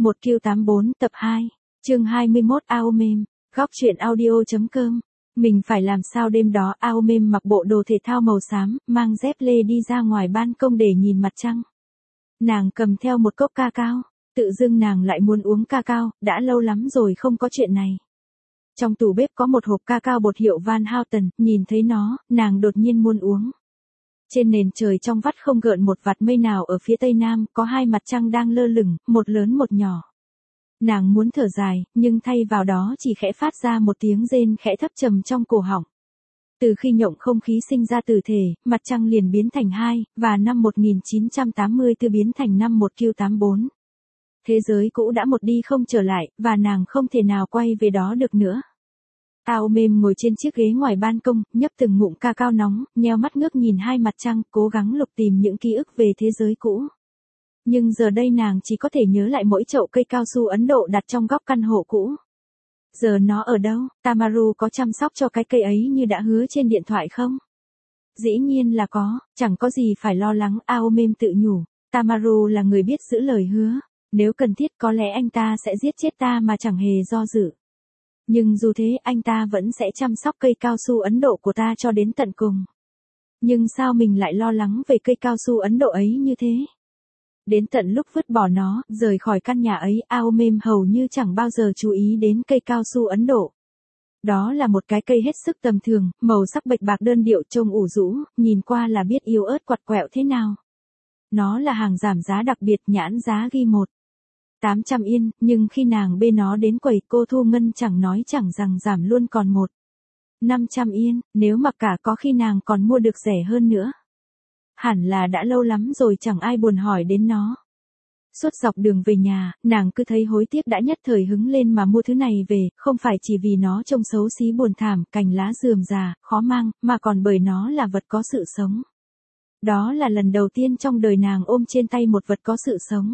1Q84 tập 2, chương 21 Aomem, góc truyện audio.com. Mình phải làm sao đêm đó Aomem mặc bộ đồ thể thao màu xám, mang dép lê đi ra ngoài ban công để nhìn mặt trăng. Nàng cầm theo một cốc ca cao, tự dưng nàng lại muốn uống ca cao, đã lâu lắm rồi không có chuyện này. Trong tủ bếp có một hộp ca cao bột hiệu Van Houten, nhìn thấy nó, nàng đột nhiên muốn uống. Trên nền trời trong vắt không gợn một vạt mây nào ở phía tây nam, có hai mặt trăng đang lơ lửng, một lớn một nhỏ. Nàng muốn thở dài, nhưng thay vào đó chỉ khẽ phát ra một tiếng rên khẽ thấp trầm trong cổ họng. Từ khi nhộng không khí sinh ra tử thể, mặt trăng liền biến thành 2, và năm 1984 biến thành năm 1Q84. Thế giới cũ đã một đi không trở lại, và nàng không thể nào quay về đó được nữa. Aomem ngồi trên chiếc ghế ngoài ban công, nhấp từng ngụm ca cao nóng, nheo mắt ngước nhìn hai mặt trăng, cố gắng lục tìm những ký ức về thế giới cũ. Nhưng giờ đây nàng chỉ có thể nhớ lại mỗi chậu cây cao su Ấn Độ đặt trong góc căn hộ cũ. Giờ nó ở đâu? Tamaru có chăm sóc cho cái cây ấy như đã hứa trên điện thoại không? Dĩ nhiên là có, chẳng có gì phải lo lắng, Aomem tự nhủ. Tamaru là người biết giữ lời hứa. Nếu cần thiết có lẽ anh ta sẽ giết chết ta mà chẳng hề do dự. Nhưng dù thế anh ta vẫn sẽ chăm sóc cây cao su Ấn Độ của ta cho đến tận cùng. Nhưng sao mình lại lo lắng về cây cao su Ấn Độ ấy như thế? Đến tận lúc vứt bỏ nó, rời khỏi căn nhà ấy, Aomem hầu như chẳng bao giờ chú ý đến cây cao su Ấn Độ. Đó là một cái cây hết sức tầm thường, màu sắc bạch bạc đơn điệu trông ủ rũ, nhìn qua là biết yếu ớt quặt quẹo thế nào. Nó là hàng giảm giá đặc biệt, nhãn giá ghi 1.800 yên, nhưng khi nàng bê nó đến quầy, cô thu ngân chẳng nói chẳng rằng giảm luôn còn 1.500 yên, nếu mặc cả có khi nàng còn mua được rẻ hơn nữa. Hẳn là đã lâu lắm rồi chẳng ai buồn hỏi đến nó. Suốt dọc đường về nhà, nàng cứ thấy hối tiếc đã nhất thời hứng lên mà mua thứ này về, không phải chỉ vì nó trông xấu xí buồn thảm, cành lá rườm rà, khó mang, mà còn bởi nó là vật có sự sống. Đó là lần đầu tiên trong đời nàng ôm trên tay một vật có sự sống.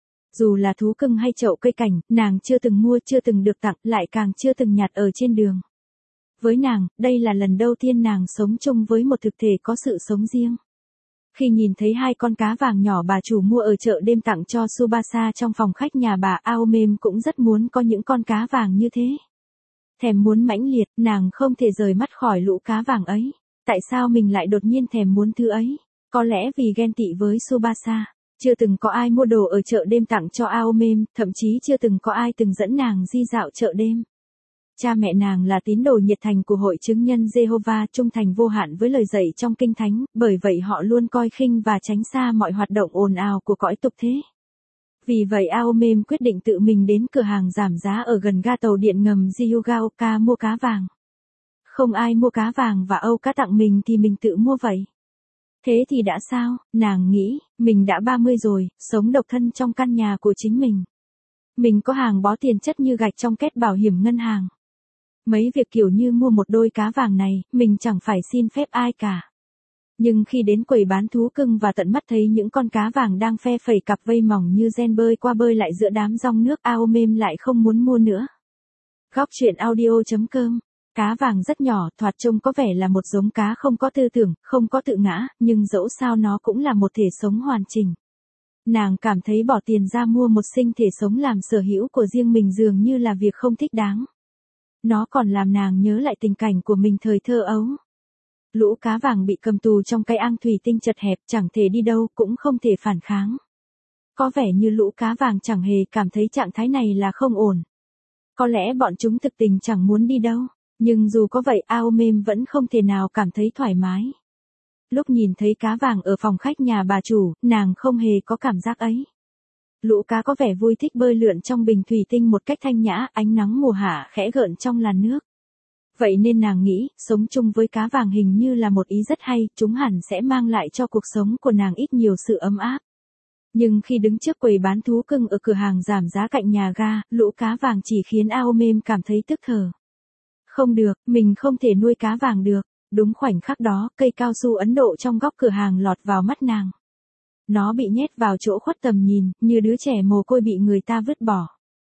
Dù là thú cưng hay chậu cây cảnh, nàng chưa từng mua, chưa từng được tặng, lại càng chưa từng nhặt ở trên đường. Với nàng, đây là lần đầu tiên nàng sống chung với một thực thể có sự sống riêng. Khi nhìn thấy hai con cá vàng nhỏ bà chủ mua ở chợ đêm tặng cho Tsubasa trong phòng khách nhà bà, Aomem cũng rất muốn có những con cá vàng như thế. Thèm muốn mãnh liệt, nàng không thể rời mắt khỏi lũ cá vàng ấy. Tại sao mình lại đột nhiên thèm muốn thứ ấy? Có lẽ vì ghen tị với Tsubasa. Chưa từng có ai mua đồ ở chợ đêm tặng cho Aomem, thậm chí chưa từng có ai từng dẫn nàng đi dạo chợ đêm. Cha mẹ nàng là tín đồ nhiệt thành của Hội chứng nhân Jehovah, trung thành vô hạn với lời dạy trong Kinh Thánh, bởi vậy họ luôn coi khinh và tránh xa mọi hoạt động ồn ào của cõi tục thế. Vì vậy Aomem quyết định tự mình đến cửa hàng giảm giá ở gần ga tàu điện ngầm Ryugaoka mua cá vàng. Không ai mua cá vàng và âu cá tặng mình thì mình tự mua vậy. Thế thì đã sao, nàng nghĩ, mình đã 30 rồi, sống độc thân trong căn nhà của chính mình. Mình có hàng bó tiền chất như gạch trong két bảo hiểm ngân hàng. Mấy việc kiểu như mua một đôi cá vàng này, mình chẳng phải xin phép ai cả. Nhưng khi đến quầy bán thú cưng và tận mắt thấy những con cá vàng đang phe phẩy cặp vây mỏng như gen bơi qua bơi lại giữa đám dòng nước, Aomem lại không muốn mua nữa. Góc truyện audio.com. Cá vàng rất nhỏ, thoạt trông có vẻ là một giống cá không có tư tưởng, không có tự ngã, nhưng dẫu sao nó cũng là một thể sống hoàn chỉnh. Nàng cảm thấy bỏ tiền ra mua một sinh thể sống làm sở hữu của riêng mình dường như là việc không thích đáng. Nó còn làm nàng nhớ lại tình cảnh của mình thời thơ ấu. Lũ cá vàng bị cầm tù trong cái ang thủy tinh chật hẹp, chẳng thể đi đâu, cũng không thể phản kháng. Có vẻ như lũ cá vàng chẳng hề cảm thấy trạng thái này là không ổn. Có lẽ bọn chúng thực tình chẳng muốn đi đâu. Nhưng dù có vậy, Aomem vẫn không thể nào cảm thấy thoải mái. Lúc nhìn thấy cá vàng ở phòng khách nhà bà chủ, nàng không hề có cảm giác ấy. Lũ cá có vẻ vui thích bơi lượn trong bình thủy tinh một cách thanh nhã, ánh nắng mùa hạ khẽ gợn trong làn nước. Vậy nên nàng nghĩ, sống chung với cá vàng hình như là một ý rất hay, chúng hẳn sẽ mang lại cho cuộc sống của nàng ít nhiều sự ấm áp. Nhưng khi đứng trước quầy bán thú cưng ở cửa hàng giảm giá cạnh nhà ga, lũ cá vàng chỉ khiến Aomem cảm thấy tức thở. Không được, mình không thể nuôi cá vàng được. Đúng khoảnh khắc đó, cây cao su Ấn Độ trong góc cửa hàng lọt vào mắt nàng. Nó bị nhét vào chỗ khuất tầm nhìn, như đứa trẻ mồ côi bị người ta vứt bỏ.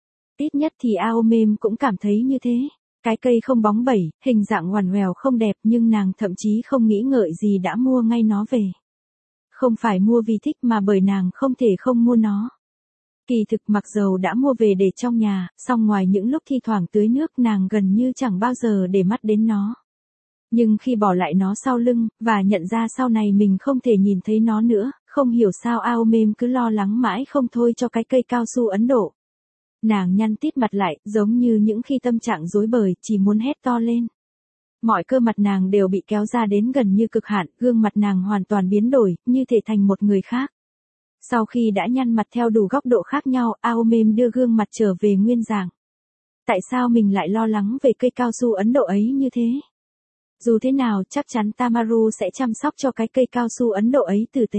Ít nhất thì Aomem cũng cảm thấy như thế. Cái cây không bóng bẩy, hình dạng ngoằn ngoèo không đẹp, nhưng nàng thậm chí không nghĩ ngợi gì đã mua ngay nó về. Không phải mua vì thích mà bởi nàng không thể không mua nó. Kỳ thực mặc dầu đã mua về để trong nhà, song ngoài những lúc thi thoảng tưới nước nàng gần như chẳng bao giờ để mắt đến nó. Nhưng khi bỏ lại nó sau lưng, và nhận ra sau này mình không thể nhìn thấy nó nữa, không hiểu sao Aomem cứ lo lắng mãi không thôi cho cái cây cao su Ấn Độ. Nàng nhăn tít mặt lại, giống như những khi tâm trạng rối bời, chỉ muốn hét to lên. Mọi cơ mặt nàng đều bị kéo ra đến gần như cực hạn, gương mặt nàng hoàn toàn biến đổi, như thể thành một người khác. Sau khi đã nhăn mặt theo đủ góc độ khác nhau, Aomem đưa gương mặt trở về nguyên dạng. Tại sao mình lại lo lắng về cây cao su Ấn Độ ấy như thế? Dù thế nào chắc chắn Tamaru sẽ chăm sóc cho cái cây cao su Ấn Độ ấy tử tế.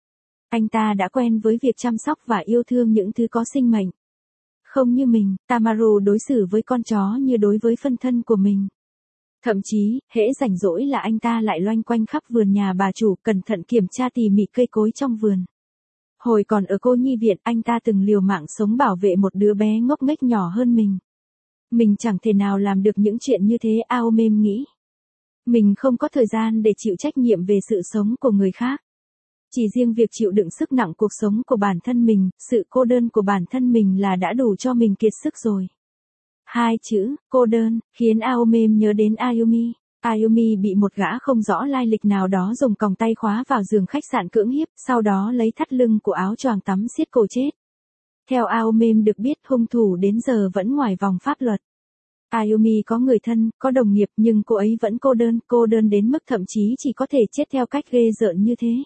Anh ta đã quen với việc chăm sóc và yêu thương những thứ có sinh mệnh. Không như mình, Tamaru đối xử với con chó như đối với phân thân của mình. Thậm chí, hễ rảnh rỗi là anh ta lại loanh quanh khắp vườn nhà bà chủ, cẩn thận kiểm tra tỉ mỉ cây cối trong vườn. Hồi còn ở cô nhi viện, anh ta từng liều mạng sống bảo vệ một đứa bé ngốc nghếch nhỏ hơn mình. Mình chẳng thể nào làm được những chuyện như thế, Aomem nghĩ. Mình không có thời gian để chịu trách nhiệm về sự sống của người khác. Chỉ riêng việc chịu đựng sức nặng cuộc sống của bản thân mình, sự cô đơn của bản thân mình là đã đủ cho mình kiệt sức rồi. Hai chữ, cô đơn, khiến Aomem nhớ đến Ayumi. Ayumi bị một gã không rõ lai lịch nào đó dùng còng tay khóa vào giường khách sạn cưỡng hiếp, sau đó lấy thắt lưng của áo choàng tắm siết cổ chết. Theo Aomem được biết, hung thủ đến giờ vẫn ngoài vòng pháp luật. Ayumi có người thân, có đồng nghiệp, nhưng cô ấy vẫn cô đơn đến mức thậm chí chỉ có thể chết theo cách ghê rợn như thế.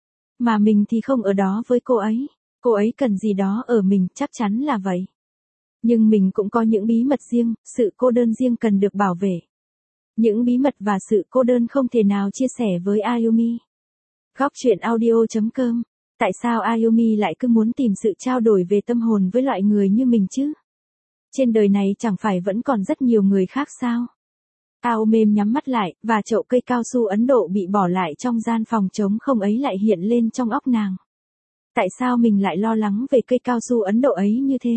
Mà mình thì không ở đó với cô ấy cần gì đó ở mình, chắc chắn là vậy. Nhưng mình cũng có những bí mật riêng, sự cô đơn riêng cần được bảo vệ. Những bí mật và sự cô đơn không thể nào chia sẻ với Ayumi. Góc truyện audio.com. Tại sao Ayumi lại cứ muốn tìm sự trao đổi về tâm hồn với loại người như mình chứ? Trên đời này chẳng phải vẫn còn rất nhiều người khác sao? Aomem nhắm mắt lại, và chậu cây cao su Ấn Độ bị bỏ lại trong gian phòng trống không ấy lại hiện lên trong óc nàng. Tại sao mình lại lo lắng về cây cao su Ấn Độ ấy như thế?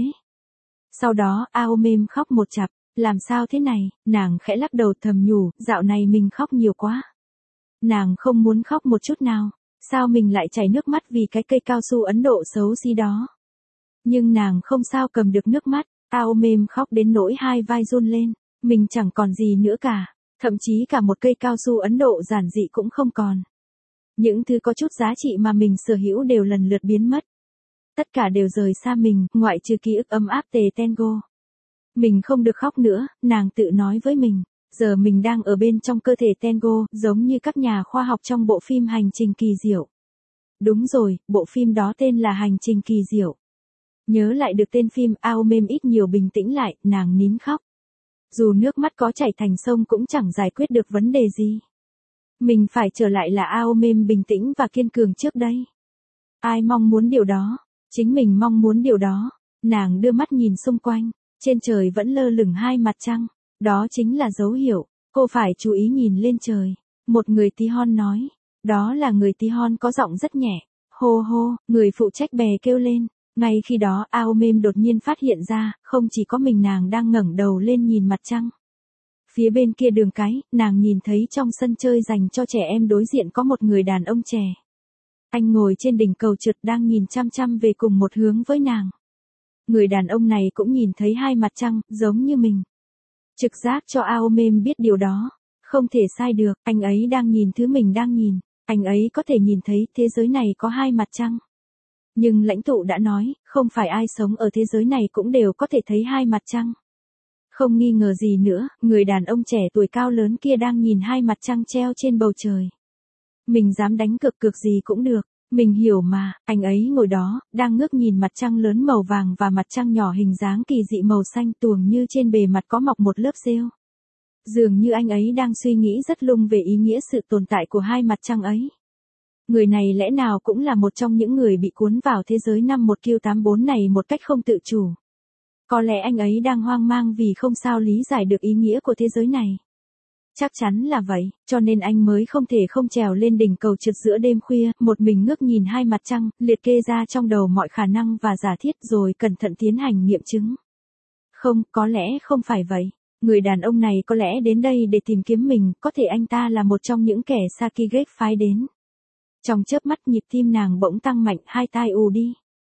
Sau đó, Aomem khóc một chặp. Làm sao thế này? Nàng khẽ lắc đầu thầm nhủ, dạo này mình khóc nhiều quá. Nàng không muốn khóc một chút nào. Sao mình lại chảy nước mắt vì cái cây cao su Ấn Độ xấu xí đó? Nhưng nàng không sao cầm được nước mắt. Aomem khóc đến nỗi hai vai run lên. Mình chẳng còn gì nữa cả. Thậm chí cả một cây cao su Ấn Độ giản dị cũng không còn. Những thứ có chút giá trị mà mình sở hữu đều lần lượt biến mất. Tất cả đều rời xa mình, ngoại trừ ký ức ấm áp tề Tengo. Mình không được khóc nữa, nàng tự nói với mình. Giờ mình đang ở bên trong cơ thể Tengo, giống như các nhà khoa học trong bộ phim Hành trình kỳ diệu. Đúng rồi, bộ phim đó tên là Hành trình kỳ diệu. Nhớ lại được tên phim, Aomem ít nhiều bình tĩnh lại, nàng nín khóc. Dù nước mắt có chảy thành sông cũng chẳng giải quyết được vấn đề gì. Mình phải trở lại là Aomem bình tĩnh và kiên cường trước đây. Ai mong muốn điều đó? Chính mình mong muốn điều đó. Nàng đưa mắt nhìn xung quanh. Trên trời vẫn lơ lửng hai mặt trăng. Đó chính là dấu hiệu. Cô phải chú ý nhìn lên trời. Một người tí hon nói. Đó là người tí hon có giọng rất nhẹ. Hô hô, người phụ trách bè kêu lên. Ngay khi đó Aomem đột nhiên phát hiện ra, không chỉ có mình nàng đang ngẩng đầu lên nhìn mặt trăng. Phía bên kia đường cái, nàng nhìn thấy trong sân chơi dành cho trẻ em đối diện có một người đàn ông trẻ. Anh ngồi trên đỉnh cầu trượt đang nhìn chăm chăm về cùng một hướng với nàng. Người đàn ông này cũng nhìn thấy hai mặt trăng, giống như mình. Trực giác cho Aomem biết điều đó. Không thể sai được, anh ấy đang nhìn thứ mình đang nhìn. Anh ấy có thể nhìn thấy thế giới này có hai mặt trăng. Nhưng lãnh tụ đã nói, không phải ai sống ở thế giới này cũng đều có thể thấy hai mặt trăng. Không nghi ngờ gì nữa, người đàn ông trẻ tuổi cao lớn kia đang nhìn hai mặt trăng treo trên bầu trời. Mình dám đánh cược gì cũng được, mình hiểu mà, anh ấy ngồi đó, đang ngước nhìn mặt trăng lớn màu vàng và mặt trăng nhỏ hình dáng kỳ dị màu xanh tuồng như trên bề mặt có mọc một lớp rêu. Dường như anh ấy đang suy nghĩ rất lung về ý nghĩa sự tồn tại của hai mặt trăng ấy. Người này lẽ nào cũng là một trong những người bị cuốn vào thế giới 51Q84 này một cách không tự chủ. Có lẽ anh ấy đang hoang mang vì không sao lý giải được ý nghĩa của thế giới này. Chắc chắn là vậy, cho nên anh mới không thể không trèo lên đỉnh cầu trượt giữa đêm khuya, một mình ngước nhìn hai mặt trăng, liệt kê ra trong đầu mọi khả năng và giả thiết rồi cẩn thận tiến hành nghiệm chứng. Không, có lẽ không phải vậy. Người đàn ông này có lẽ đến đây để tìm kiếm mình, có thể anh ta là một trong những kẻ Sakigake phái đến. Trong chớp mắt nhịp tim nàng bỗng tăng mạnh, hai tai ù đi.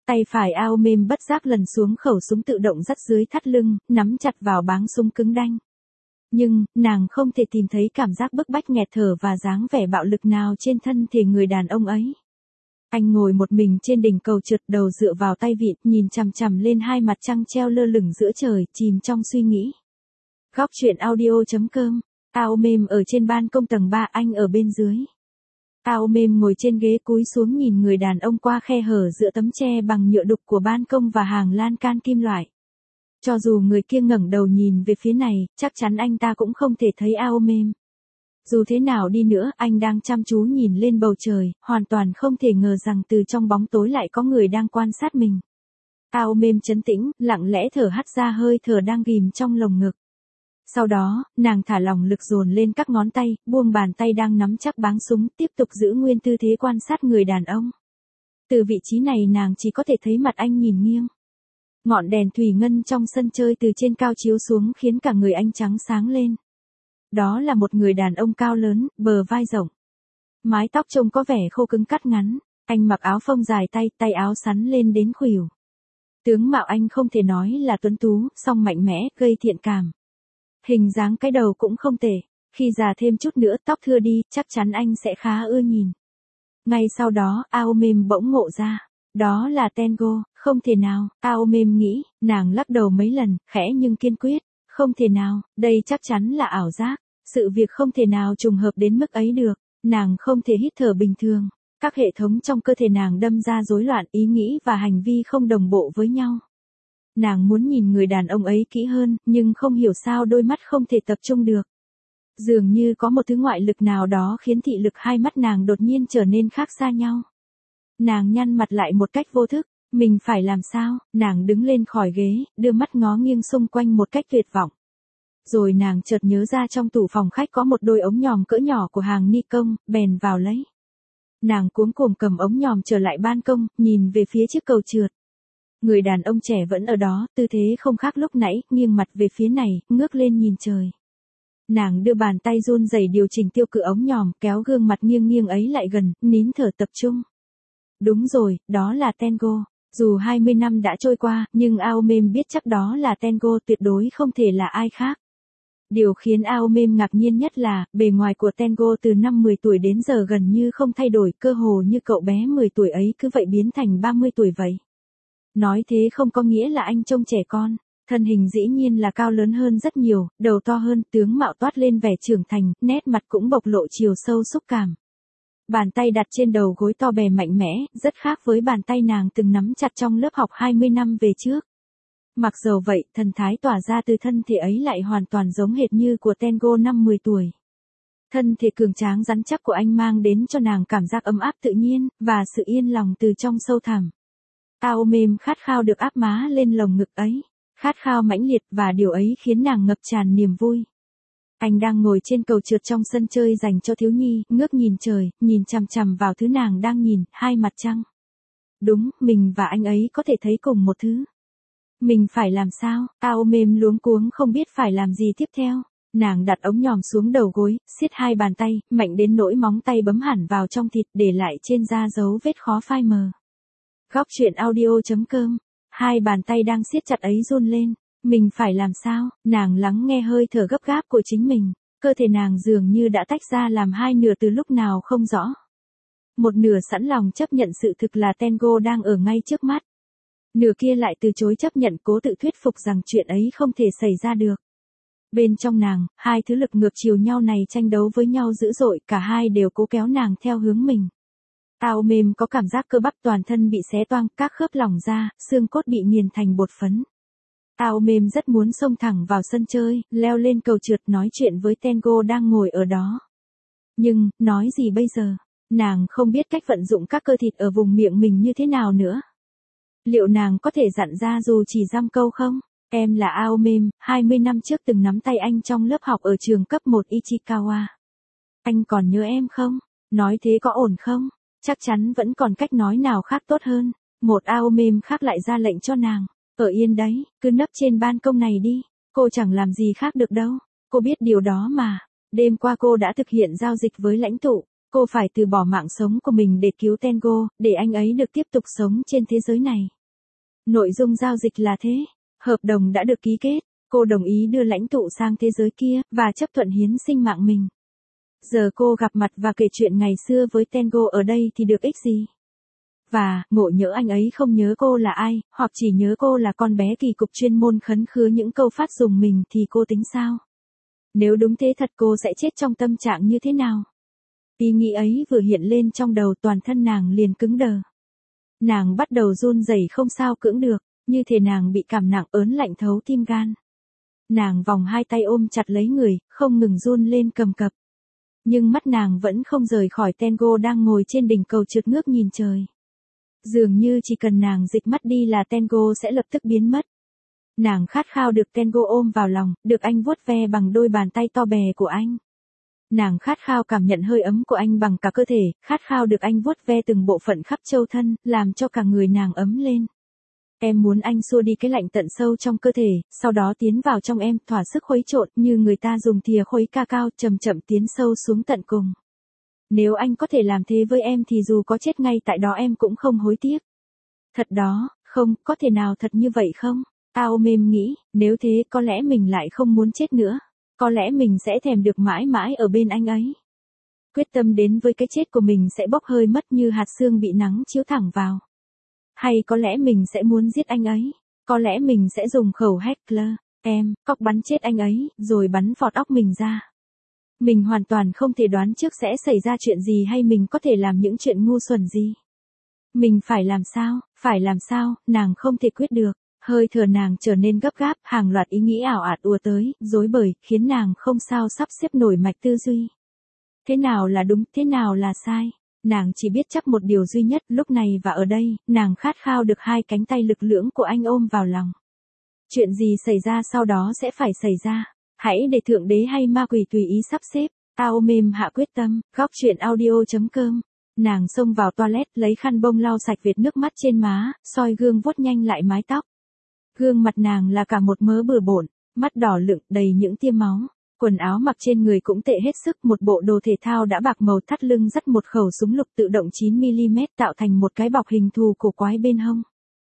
Tay phải Aomem bất giác lần xuống khẩu súng tự động dắt dưới thắt lưng, nắm chặt vào báng súng cứng đanh. Nhưng, nàng không thể tìm thấy cảm giác bức bách nghẹt thở và dáng vẻ bạo lực nào trên thân thể người đàn ông ấy. Anh ngồi một mình trên đỉnh cầu trượt, đầu dựa vào tay vịn, nhìn chằm chằm lên hai mặt trăng treo lơ lửng giữa trời, chìm trong suy nghĩ. Góc truyện audio.com. Aomem ở trên ban công tầng 3, anh ở bên dưới. Aomem ngồi trên ghế cúi xuống nhìn người đàn ông qua khe hở giữa tấm tre bằng nhựa đục của ban công và hàng lan can kim loại. Cho dù người kia ngẩng đầu nhìn về phía này, chắc chắn anh ta cũng không thể thấy Aomem. Dù thế nào đi nữa, anh đang chăm chú nhìn lên bầu trời, hoàn toàn không thể ngờ rằng từ trong bóng tối lại có người đang quan sát mình. Aomem trấn tĩnh, lặng lẽ thở hắt ra hơi thở đang ghim trong lồng ngực. Sau đó, nàng thả lỏng lực dồn lên các ngón tay, buông bàn tay đang nắm chắc báng súng, tiếp tục giữ nguyên tư thế quan sát người đàn ông. Từ vị trí này nàng chỉ có thể thấy mặt anh nhìn nghiêng. Ngọn đèn thủy ngân trong sân chơi từ trên cao chiếu xuống khiến cả người anh trắng sáng lên. Đó là một người đàn ông cao lớn, bờ vai rộng. Mái tóc trông có vẻ khô cứng cắt ngắn, anh mặc áo phông dài tay, tay áo sắn lên đến khuỷu. Tướng mạo anh không thể nói là tuấn tú, song mạnh mẽ, gây thiện cảm. Hình dáng cái đầu cũng không tệ, khi già thêm chút nữa tóc thưa đi, chắc chắn anh sẽ khá ưa nhìn. Ngay sau đó, Aomem bỗng ngộ ra. Đó là Tengo, không thể nào, Aomem nghĩ, nàng lắc đầu mấy lần, khẽ nhưng kiên quyết, không thể nào, đây chắc chắn là ảo giác, sự việc không thể nào trùng hợp đến mức ấy được, nàng không thể hít thở bình thường, các hệ thống trong cơ thể nàng đâm ra rối loạn, ý nghĩ và hành vi không đồng bộ với nhau. Nàng muốn nhìn người đàn ông ấy kỹ hơn, nhưng không hiểu sao đôi mắt không thể tập trung được. Dường như có một thứ ngoại lực nào đó khiến thị lực hai mắt nàng đột nhiên trở nên khác xa nhau. Nàng nhăn mặt lại một cách vô thức, mình phải làm sao, nàng đứng lên khỏi ghế, đưa mắt ngó nghiêng xung quanh một cách tuyệt vọng. Rồi nàng chợt nhớ ra trong tủ phòng khách có một đôi ống nhòm cỡ nhỏ của hàng Nikon, bèn vào lấy. Nàng cuống cuồng cầm ống nhòm trở lại ban công, nhìn về phía chiếc cầu trượt. Người đàn ông trẻ vẫn ở đó, tư thế không khác lúc nãy, nghiêng mặt về phía này, ngước lên nhìn trời. Nàng đưa bàn tay run rẩy điều chỉnh tiêu cự ống nhòm, kéo gương mặt nghiêng nghiêng ấy lại gần, nín thở tập trung. Đúng rồi, đó là Tengo. Dù 20 năm đã trôi qua, nhưng Aomem biết chắc đó là Tengo, tuyệt đối không thể là ai khác. Điều khiến Aomem ngạc nhiên nhất là, bề ngoài của Tengo từ năm 10 tuổi đến giờ gần như không thay đổi, cơ hồ như cậu bé 10 tuổi ấy cứ vậy biến thành 30 tuổi vậy. Nói thế không có nghĩa là anh trông trẻ con, thân hình dĩ nhiên là cao lớn hơn rất nhiều, đầu to hơn, tướng mạo toát lên vẻ trưởng thành, nét mặt cũng bộc lộ chiều sâu xúc cảm. Bàn tay đặt trên đầu gối to bè mạnh mẽ, rất khác với bàn tay nàng từng nắm chặt trong lớp học 20 năm về trước. Mặc dầu vậy, thần thái tỏa ra từ thân thể ấy lại hoàn toàn giống hệt như của Tengo năm 10 tuổi. Thân thể cường tráng rắn chắc của anh mang đến cho nàng cảm giác ấm áp tự nhiên, và sự yên lòng từ trong sâu thẳm. Aomem khát khao được áp má lên lồng ngực ấy, khát khao mãnh liệt và điều ấy khiến nàng ngập tràn niềm vui. Anh đang ngồi trên cầu trượt trong sân chơi dành cho thiếu nhi, ngước nhìn trời, nhìn chằm chằm vào thứ nàng đang nhìn, hai mặt trăng. Đúng, mình và anh ấy có thể thấy cùng một thứ. Mình phải làm sao? Aomem luống cuống không biết phải làm gì tiếp theo. Nàng đặt ống nhòm xuống đầu gối, siết hai bàn tay, mạnh đến nỗi móng tay bấm hẳn vào trong thịt, để lại trên da dấu vết khó phai mờ. Góc truyện audio.com. Hai bàn tay đang siết chặt ấy run lên. Mình phải làm sao? Nàng lắng nghe hơi thở gấp gáp của chính mình. Cơ thể nàng dường như đã tách ra làm hai nửa từ lúc nào không rõ. Một nửa sẵn lòng chấp nhận sự thực là Tengo đang ở ngay trước mắt. Nửa kia lại từ chối chấp nhận, cố tự thuyết phục rằng chuyện ấy không thể xảy ra được. Bên trong nàng, hai thứ lực ngược chiều nhau này tranh đấu với nhau dữ dội, cả hai đều cố kéo nàng theo hướng mình. Aomem có cảm giác cơ bắp toàn thân bị xé toang, các khớp lỏng ra, xương cốt bị nghiền thành bột phấn. Aomem rất muốn xông thẳng vào sân chơi, leo lên cầu trượt nói chuyện với Tengo đang ngồi ở đó. Nhưng, nói gì bây giờ? Nàng không biết cách vận dụng các cơ thịt ở vùng miệng mình như thế nào nữa. Liệu nàng có thể dặn ra dù chỉ dăm câu không? Em là Aomem, 20 năm trước từng nắm tay anh trong lớp học ở trường cấp 1 Ichikawa. Anh còn nhớ em không? Nói thế có ổn không? Chắc chắn vẫn còn cách nói nào khác tốt hơn. Một Aomem khác lại ra lệnh cho nàng. Ở yên đấy, cứ nấp trên ban công này đi. Cô chẳng làm gì khác được đâu. Cô biết điều đó mà. Đêm qua cô đã thực hiện giao dịch với lãnh tụ. Cô phải từ bỏ mạng sống của mình để cứu Tengo, để anh ấy được tiếp tục sống trên thế giới này. Nội dung giao dịch là thế. Hợp đồng đã được ký kết. Cô đồng ý đưa lãnh tụ sang thế giới kia, và chấp thuận hiến sinh mạng mình. Giờ cô gặp mặt và kể chuyện ngày xưa với Tengo ở đây thì được ích gì? Và, ngộ nhỡ anh ấy không nhớ cô là ai, hoặc chỉ nhớ cô là con bé kỳ cục chuyên môn khấn khứa những câu phát dùng mình thì cô tính sao? Nếu đúng thế thật cô sẽ chết trong tâm trạng như thế nào? Ý nghĩ ấy vừa hiện lên trong đầu, toàn thân nàng liền cứng đờ. Nàng bắt đầu run rẩy không sao cưỡng được, như thể nàng bị cảm nặng ớn lạnh thấu tim gan. Nàng vòng hai tay ôm chặt lấy người, không ngừng run lên cầm cập. Nhưng mắt nàng vẫn không rời khỏi Tengo đang ngồi trên đỉnh cầu trượt ngước nhìn trời. Dường như chỉ cần nàng dịch mắt đi là Tengo sẽ lập tức biến mất. Nàng khát khao được Tengo ôm vào lòng, được anh vuốt ve bằng đôi bàn tay to bè của anh. Nàng khát khao cảm nhận hơi ấm của anh bằng cả cơ thể, khát khao được anh vuốt ve từng bộ phận khắp châu thân, làm cho cả người nàng ấm lên. Em muốn anh xua đi cái lạnh tận sâu trong cơ thể, sau đó tiến vào trong em, thỏa sức khuấy trộn, như người ta dùng thìa khuấy cacao, chậm chậm tiến sâu xuống tận cùng. Nếu anh có thể làm thế với em thì dù có chết ngay tại đó em cũng không hối tiếc. Thật đó, không, có thể nào thật như vậy không? Ao mềm nghĩ, nếu thế có lẽ mình lại không muốn chết nữa. Có lẽ mình sẽ thèm được mãi mãi ở bên anh ấy. Quyết tâm đến với cái chết của mình sẽ bốc hơi mất như hạt sương bị nắng chiếu thẳng vào. Hay có lẽ mình sẽ muốn giết anh ấy. Có lẽ mình sẽ dùng khẩu Heckler, cóc bắn chết anh ấy, rồi bắn phọt óc mình ra. Mình hoàn toàn không thể đoán trước sẽ xảy ra chuyện gì hay mình có thể làm những chuyện ngu xuẩn gì. Mình phải làm sao, nàng không thể quyết được. Hơi thở nàng trở nên gấp gáp, hàng loạt ý nghĩ ảo ạt ùa tới, rối bời, khiến nàng không sao sắp xếp nổi mạch tư duy. Thế nào là đúng, thế nào là sai? Nàng chỉ biết chắc một điều duy nhất, lúc này và ở đây, nàng khát khao được hai cánh tay lực lưỡng của anh ôm vào lòng. Chuyện gì xảy ra sau đó sẽ phải xảy ra. Hãy để Thượng Đế hay ma quỷ tùy ý sắp xếp. Ao mềm hạ quyết tâm, góc truyện audio.com. Nàng xông vào toilet, lấy khăn bông lau sạch vệt nước mắt trên má, soi gương vuốt nhanh lại mái tóc. Gương mặt nàng là cả một mớ bừa bộn, mắt đỏ lựng đầy những tia máu. Quần áo mặc trên người cũng tệ hết sức, một bộ đồ thể thao đã bạc màu, thắt lưng dắt một khẩu súng lục tự động 9mm tạo thành một cái bọc hình thù cổ quái bên hông.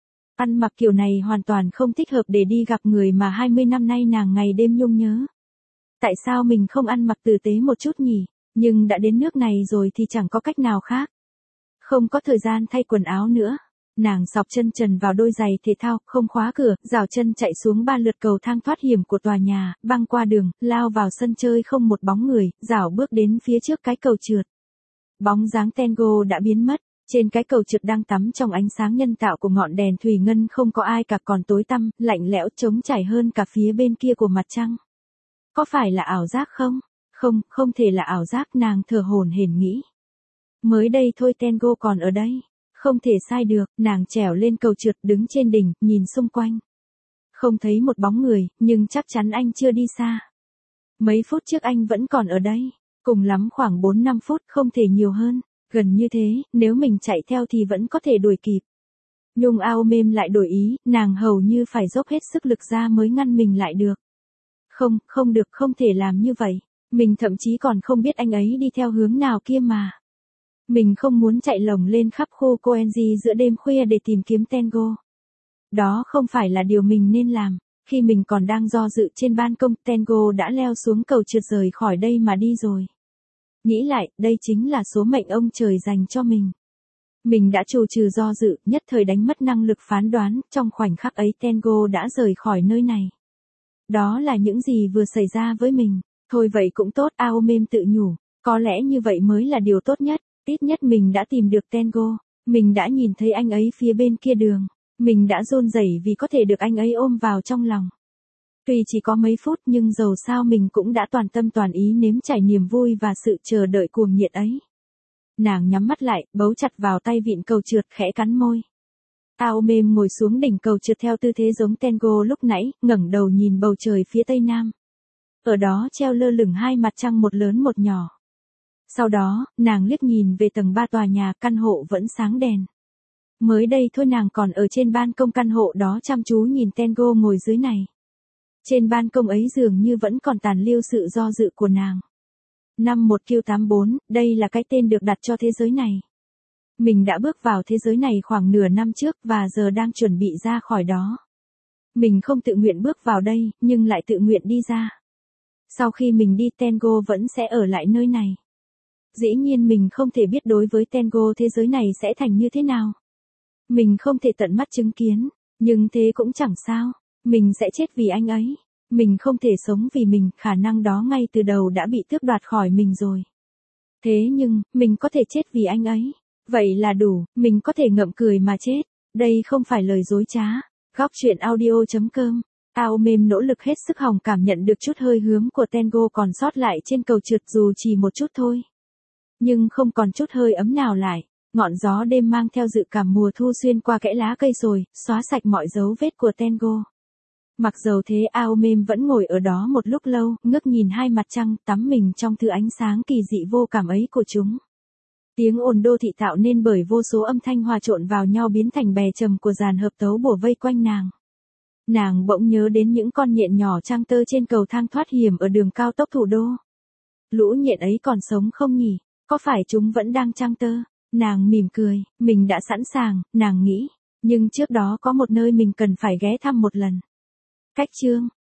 Ăn mặc kiểu này hoàn toàn không thích hợp để đi gặp người mà 20 năm nay nàng ngày đêm nhung nhớ. Tại sao mình không ăn mặc tử tế một chút nhỉ? Nhưng đã đến nước này rồi thì chẳng có cách nào khác. Không có thời gian thay quần áo nữa. Nàng xọc chân trần vào đôi giày thể thao, không khóa cửa, rào chân chạy xuống 3 lượt cầu thang thoát hiểm của tòa nhà, băng qua đường, lao vào sân chơi không một bóng người, rảo bước đến phía trước cái cầu trượt. Bóng dáng Tengo đã biến mất, trên cái cầu trượt đang tắm trong ánh sáng nhân tạo của ngọn đèn thủy ngân không có ai cả, còn tối tăm, lạnh lẽo trống trải hơn cả phía bên kia của mặt trăng. Có phải là ảo giác không? Không, không thể là ảo giác, nàng thở hổn hển nghĩ. Mới đây thôi Tengo còn ở đây. Không thể sai được, nàng trèo lên cầu trượt đứng trên đỉnh, nhìn xung quanh. Không thấy một bóng người, nhưng chắc chắn anh chưa đi xa. Mấy phút trước anh vẫn còn ở đây. Cùng lắm khoảng 4-5 phút, không thể nhiều hơn. Gần như thế, nếu mình chạy theo thì vẫn có thể đuổi kịp. Nhung ao mềm lại đổi ý, nàng hầu như phải dốc hết sức lực ra mới ngăn mình lại được. Không, không được, không thể làm như vậy. Mình thậm chí còn không biết anh ấy đi theo hướng nào kia mà. Mình không muốn chạy lồng lên khắp khu Koenji giữa đêm khuya để tìm kiếm Tengo. Đó không phải là điều mình nên làm. Khi mình còn đang do dự trên ban công, Tengo đã leo xuống cầu trượt rời khỏi đây mà đi rồi. Nghĩ lại, đây chính là số mệnh ông trời dành cho mình. Mình đã trù trừ do dự, nhất thời đánh mất năng lực phán đoán, trong khoảnh khắc ấy Tengo đã rời khỏi nơi này. Đó là những gì vừa xảy ra với mình. Thôi vậy cũng tốt, Ao mềm tự nhủ. Có lẽ như vậy mới là điều tốt nhất. Ít nhất mình đã tìm được Tengo. Mình đã nhìn thấy anh ấy phía bên kia đường. Mình đã run rẩy vì có thể được anh ấy ôm vào trong lòng. Tuy chỉ có mấy phút nhưng dầu sao mình cũng đã toàn tâm toàn ý nếm trải niềm vui và sự chờ đợi cuồng nhiệt ấy. Nàng nhắm mắt lại, bấu chặt vào tay vịn cầu trượt, khẽ cắn môi. Ao mềm ngồi xuống đỉnh cầu trượt theo tư thế giống Tengo lúc nãy, ngẩng đầu nhìn bầu trời phía tây nam. Ở đó treo lơ lửng hai mặt trăng, một lớn một nhỏ. Sau đó, nàng liếc nhìn về tầng 3 tòa nhà, căn hộ vẫn sáng đèn. Mới đây thôi nàng còn ở trên ban công căn hộ đó chăm chú nhìn Tengo ngồi dưới này. Trên ban công ấy dường như vẫn còn tàn lưu sự do dự của nàng. Năm 1Q84, đây là cái tên được đặt cho thế giới này. Mình đã bước vào thế giới này khoảng nửa năm trước và giờ đang chuẩn bị ra khỏi đó. Mình không tự nguyện bước vào đây, nhưng lại tự nguyện đi ra. Sau khi mình đi Tango vẫn sẽ ở lại nơi này. Dĩ nhiên mình không thể biết đối với Tango thế giới này sẽ thành như thế nào. Mình không thể tận mắt chứng kiến, nhưng thế cũng chẳng sao. Mình sẽ chết vì anh ấy. Mình không thể sống vì mình, khả năng đó ngay từ đầu đã bị tước đoạt khỏi mình rồi. Thế nhưng, mình có thể chết vì anh ấy. Vậy là đủ, mình có thể ngậm cười mà chết. Đây không phải lời dối trá. Góc truyện audio.com. Aomem nỗ lực hết sức hòng cảm nhận được chút hơi hướng của Tango còn sót lại trên cầu trượt dù chỉ một chút thôi. Nhưng không còn chút hơi ấm nào lại. Ngọn gió đêm mang theo dự cảm mùa thu xuyên qua kẽ lá cây rồi, xóa sạch mọi dấu vết của Tango. Mặc dầu thế Aomem vẫn ngồi ở đó một lúc lâu, ngước nhìn hai mặt trăng, tắm mình trong thứ ánh sáng kỳ dị vô cảm ấy của chúng. Tiếng ồn đô thị tạo nên bởi vô số âm thanh hòa trộn vào nhau biến thành bè trầm của dàn hợp tấu bủa vây quanh nàng. Nàng bỗng nhớ đến những con nhện nhỏ trăng tơ trên cầu thang thoát hiểm ở đường cao tốc thủ đô. Lũ nhện ấy còn sống không nhỉ? Có phải chúng vẫn đang trăng tơ? Nàng mỉm cười, mình đã sẵn sàng, nàng nghĩ. Nhưng trước đó có một nơi mình cần phải ghé thăm một lần. Cách chương